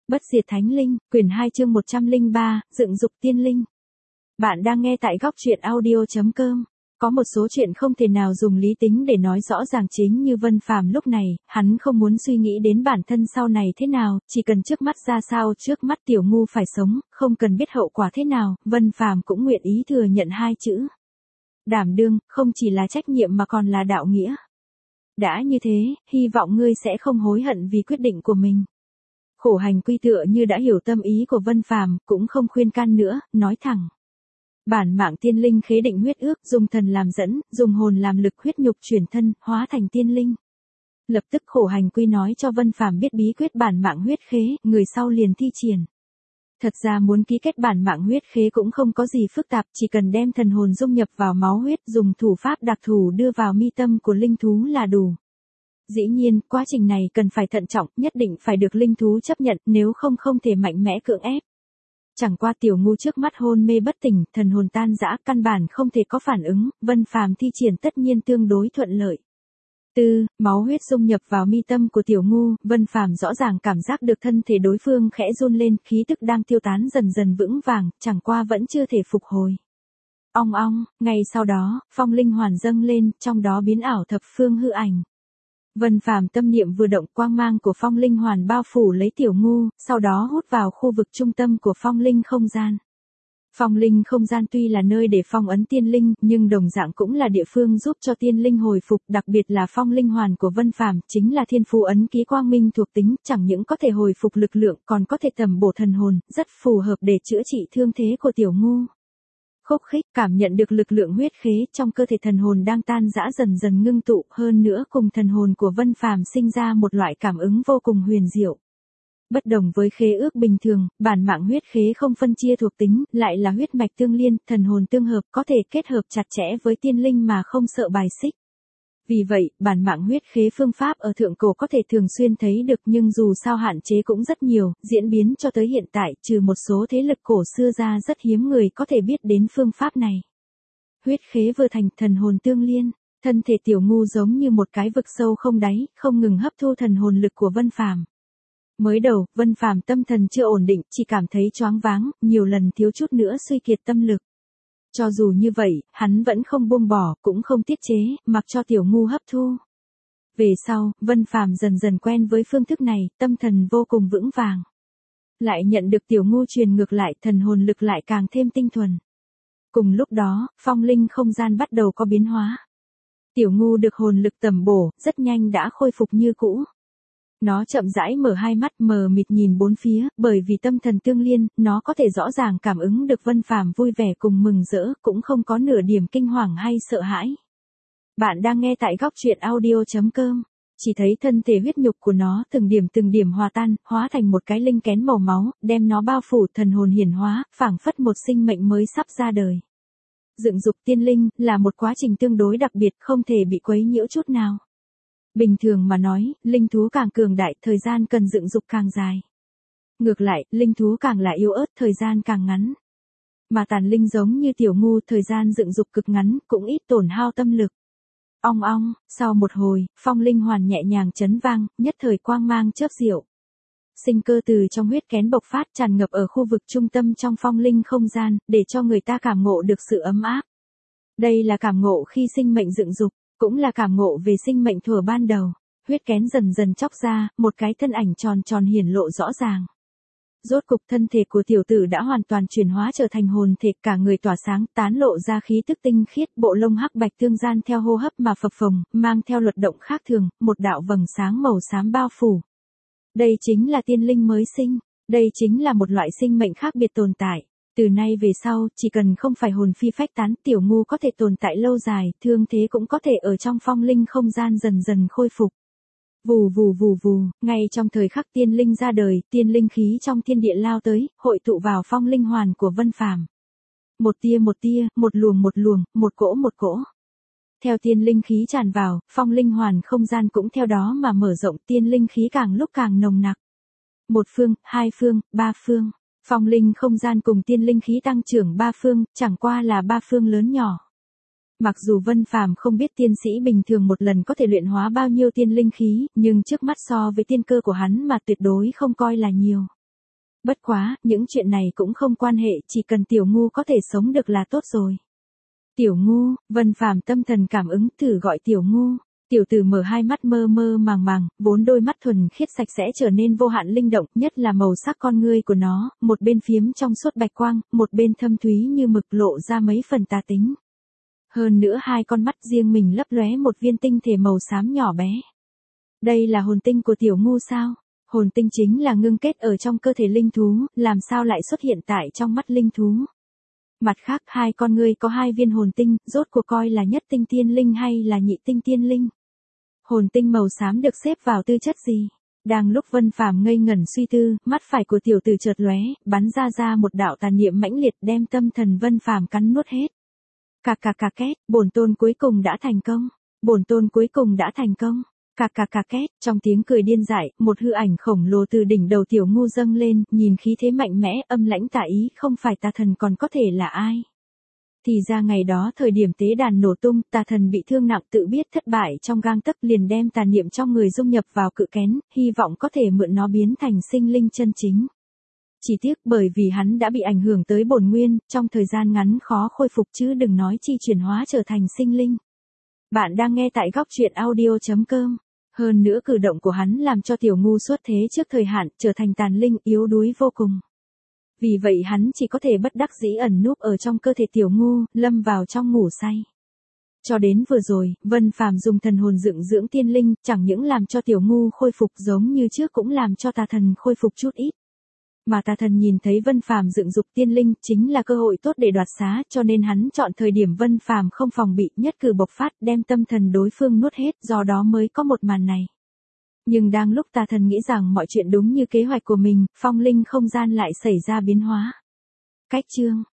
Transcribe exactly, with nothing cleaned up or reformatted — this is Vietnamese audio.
Bất diệt thánh linh, quyển hai chương một trăm lẻ ba, dựng dục tiên linh. Bạn đang nghe tại góc truyện audio chấm com. Có một số chuyện không thể nào dùng lý tính để nói rõ ràng, chính như Vân Phàm lúc này, hắn không muốn suy nghĩ đến bản thân sau này thế nào, chỉ cần trước mắt ra sao, trước mắt Tiểu Ngu phải sống, không cần biết hậu quả thế nào, Vân Phàm cũng nguyện ý thừa nhận hai chữ. Đảm đương, không chỉ là trách nhiệm mà còn là đạo nghĩa. Đã như thế, hy vọng ngươi sẽ không hối hận vì quyết định của mình. Khổ hành quy tựa như đã hiểu tâm ý của Vân Phàm, cũng không khuyên can nữa, nói thẳng. Bản mạng tiên linh khế định huyết ước, dùng thần làm dẫn, dùng hồn làm lực, huyết nhục chuyển thân, hóa thành tiên linh. Lập tức khổ hành quy nói cho Vân Phàm biết bí quyết bản mạng huyết khế, người sau liền thi triển. Thật ra muốn ký kết bản mạng huyết khế cũng không có gì phức tạp, chỉ cần đem thần hồn dung nhập vào máu huyết, dùng thủ pháp đặc thù đưa vào mi tâm của linh thú là đủ. Dĩ nhiên, quá trình này cần phải thận trọng, nhất định phải được linh thú chấp nhận, nếu không không thể mạnh mẽ cưỡng ép. Chẳng qua Tiểu Ngu trước mắt hôn mê bất tỉnh, thần hồn tan rã, căn bản không thể có phản ứng, Vân Phàm thi triển tất nhiên tương đối thuận lợi. Tư, máu huyết dung nhập vào mi tâm của Tiểu Ngu, Vân Phàm rõ ràng cảm giác được thân thể đối phương khẽ run lên, khí tức đang tiêu tán dần dần vững vàng, chẳng qua vẫn chưa thể phục hồi. Ong ong, ngay sau đó, phong linh hoàn dâng lên, trong đó biến ảo thập phương hư ảnh. Vân Phàm tâm niệm vừa động, quang mang của phong linh hoàn bao phủ lấy Tiểu Ngu, sau đó hút vào khu vực trung tâm của phong linh không gian. Phong linh không gian tuy là nơi để phong ấn tiên linh, nhưng đồng dạng cũng là địa phương giúp cho tiên linh hồi phục, đặc biệt là phong linh hoàn của Vân Phàm chính là thiên phú ấn ký quang minh thuộc tính, chẳng những có thể hồi phục lực lượng, còn có thể tầm bổ thần hồn, rất phù hợp để chữa trị thương thế của Tiểu Ngu. Khúc khích, cảm nhận được lực lượng huyết khế trong cơ thể, thần hồn đang tan rã dần dần ngưng tụ, hơn nữa cùng thần hồn của Vân Phàm sinh ra một loại cảm ứng vô cùng huyền diệu. Bất đồng với khế ước bình thường, bản mạng huyết khế không phân chia thuộc tính, lại là huyết mạch tương liên, thần hồn tương hợp, có thể kết hợp chặt chẽ với tiên linh mà không sợ bài xích. Vì vậy, bản mạng huyết khế phương pháp ở thượng cổ có thể thường xuyên thấy được, nhưng dù sao hạn chế cũng rất nhiều, diễn biến cho tới hiện tại, trừ một số thế lực cổ xưa ra rất hiếm người có thể biết đến phương pháp này. Huyết khế vừa thành, thần hồn tương liên, thân thể Tiểu Ngu giống như một cái vực sâu không đáy, không ngừng hấp thu thần hồn lực của Vân Phàm. Mới đầu, Vân Phàm tâm thần chưa ổn định, chỉ cảm thấy choáng váng, nhiều lần thiếu chút nữa suy kiệt tâm lực. Cho dù như vậy, hắn vẫn không buông bỏ, cũng không tiết chế, mặc cho Tiểu Ngu hấp thu. Về sau, Vân Phàm dần dần quen với phương thức này, tâm thần vô cùng vững vàng. Lại nhận được Tiểu Ngu truyền ngược lại, thần hồn lực lại càng thêm tinh thuần. Cùng lúc đó, phong linh không gian bắt đầu có biến hóa. Tiểu Ngu được hồn lực tầm bổ, rất nhanh đã khôi phục như cũ. Nó chậm rãi mở hai mắt, mờ mịt nhìn bốn phía, bởi vì tâm thần tương liên, nó có thể rõ ràng cảm ứng được Vân Phàm vui vẻ cùng mừng rỡ, cũng không có nửa điểm kinh hoàng hay sợ hãi. Bạn đang nghe tại góc truyện audio chấm com. Chỉ thấy thân thể huyết nhục của nó từng điểm từng điểm hòa tan, hóa thành một cái linh kén màu máu, đem nó bao phủ, thần hồn hiển hóa, phảng phất một sinh mệnh mới sắp ra đời. Dựng dục tiên linh là một quá trình tương đối đặc biệt, không thể bị quấy nhiễu chút nào. Bình thường mà nói, linh thú càng cường đại, thời gian cần dựng dục càng dài. Ngược lại, linh thú càng là yếu ớt, thời gian càng ngắn. Mà tàn linh giống như Tiểu Ngu, thời gian dựng dục cực ngắn, cũng ít tổn hao tâm lực. Ong ong, sau một hồi, phong linh hoàn nhẹ nhàng chấn vang, nhất thời quang mang chớp diệu. Sinh cơ từ trong huyết kén bộc phát, tràn ngập ở khu vực trung tâm trong phong linh không gian, để cho người ta cảm ngộ được sự ấm áp. Đây là cảm ngộ khi sinh mệnh dựng dục, cũng là cảm ngộ về sinh mệnh thuở ban đầu. Huyết kén dần dần chóc ra, một cái thân ảnh tròn tròn hiển lộ rõ ràng. Rốt cục thân thể của tiểu tử đã hoàn toàn chuyển hóa trở thành hồn thể, cả người tỏa sáng, tán lộ ra khí tức tinh khiết, bộ lông hắc bạch tương gian theo hô hấp mà phập phồng, mang theo luật động khác thường, một đạo vầng sáng màu xám bao phủ. Đây chính là tiên linh mới sinh, đây chính là một loại sinh mệnh khác biệt tồn tại. Từ nay về sau, chỉ cần không phải hồn phi phách tán, Tiểu Ngu có thể tồn tại lâu dài, thương thế cũng có thể ở trong phong linh không gian dần dần khôi phục. Vù vù vù vù, ngay trong thời khắc tiên linh ra đời, tiên linh khí trong thiên địa lao tới, hội tụ vào phong linh hoàn của Vân Phàm. Một tia một tia, một luồng một luồng, một cỗ một cỗ. Theo tiên linh khí tràn vào, phong linh hoàn không gian cũng theo đó mà mở rộng, tiên linh khí càng lúc càng nồng nặc. Một phương, hai phương, ba phương. Phong linh không gian cùng tiên linh khí tăng trưởng ba phương, chẳng qua là ba phương lớn nhỏ. Mặc dù Vân Phàm không biết tiên sĩ bình thường một lần có thể luyện hóa bao nhiêu tiên linh khí, nhưng trước mắt so với tiên cơ của hắn mà tuyệt đối không coi là nhiều. Bất quá, những chuyện này cũng không quan hệ, chỉ cần Tiểu Ngu có thể sống được là tốt rồi. Tiểu Ngu, Vân Phàm tâm thần cảm ứng thử gọi Tiểu Ngu. Tiểu tử mở hai mắt mơ mơ màng màng, bốn đôi mắt thuần khiết sạch sẽ trở nên vô hạn linh động, nhất là màu sắc con ngươi của nó, một bên phiếm trong suốt bạch quang, một bên thâm thúy như mực lộ ra mấy phần tà tính. Hơn nữa hai con mắt riêng mình lấp lóe một viên tinh thể màu xám nhỏ bé. Đây là hồn tinh của Tiểu Ngu sao? Hồn tinh chính là ngưng kết ở trong cơ thể linh thú, làm sao lại xuất hiện tại trong mắt linh thú? Mặt khác hai con ngươi có hai viên hồn tinh, rốt cuộc coi là nhất tinh tiên linh hay là nhị tinh tiên linh? Hồn tinh màu xám được xếp vào tư chất gì? Đang lúc Vân Phàm ngây ngẩn suy tư, mắt phải của tiểu tử chợt lóe, bắn ra ra một đạo tà niệm mãnh liệt đem tâm thần Vân Phàm cắn nuốt hết. Cà cà cà két, bổn tôn cuối cùng đã thành công. Bổn tôn cuối cùng đã thành công. Cà cà cà két, trong tiếng cười điên dại, một hư ảnh khổng lồ từ đỉnh đầu Tiểu Ngu dâng lên, nhìn khí thế mạnh mẽ, âm lãnh tà ý, không phải tà thần còn có thể là ai. Thì ra ngày đó thời điểm tế đàn nổ tung, tà thần bị thương nặng tự biết thất bại trong gang tấc liền đem tà niệm trong người dung nhập vào cự kén, hy vọng có thể mượn nó biến thành sinh linh chân chính. Chỉ tiếc bởi vì hắn đã bị ảnh hưởng tới bổn nguyên, trong thời gian ngắn khó khôi phục chứ đừng nói chi chuyển hóa trở thành sinh linh. Bạn đang nghe tại góc truyện audio chấm com. Hơn nữa cử động của hắn làm cho Tiểu Ngu xuất thế trước thời hạn, trở thành tàn linh yếu đuối vô cùng. Vì vậy hắn chỉ có thể bất đắc dĩ ẩn núp ở trong cơ thể Tiểu Ngu, lâm vào trong ngủ say. Cho đến vừa rồi, Vân Phàm dùng thần hồn dựng dưỡng tiên linh, chẳng những làm cho Tiểu Ngu khôi phục giống như trước cũng làm cho tà thần khôi phục chút ít. Mà tà thần nhìn thấy Vân Phàm dựng dục tiên linh chính là cơ hội tốt để đoạt xá, cho nên hắn chọn thời điểm Vân Phàm không phòng bị, nhất cử bộc phát, đem tâm thần đối phương nuốt hết, do đó mới có một màn này. Nhưng đang lúc tà thần nghĩ rằng mọi chuyện đúng như kế hoạch của mình, phong linh không gian lại xảy ra biến hóa. Cách chương,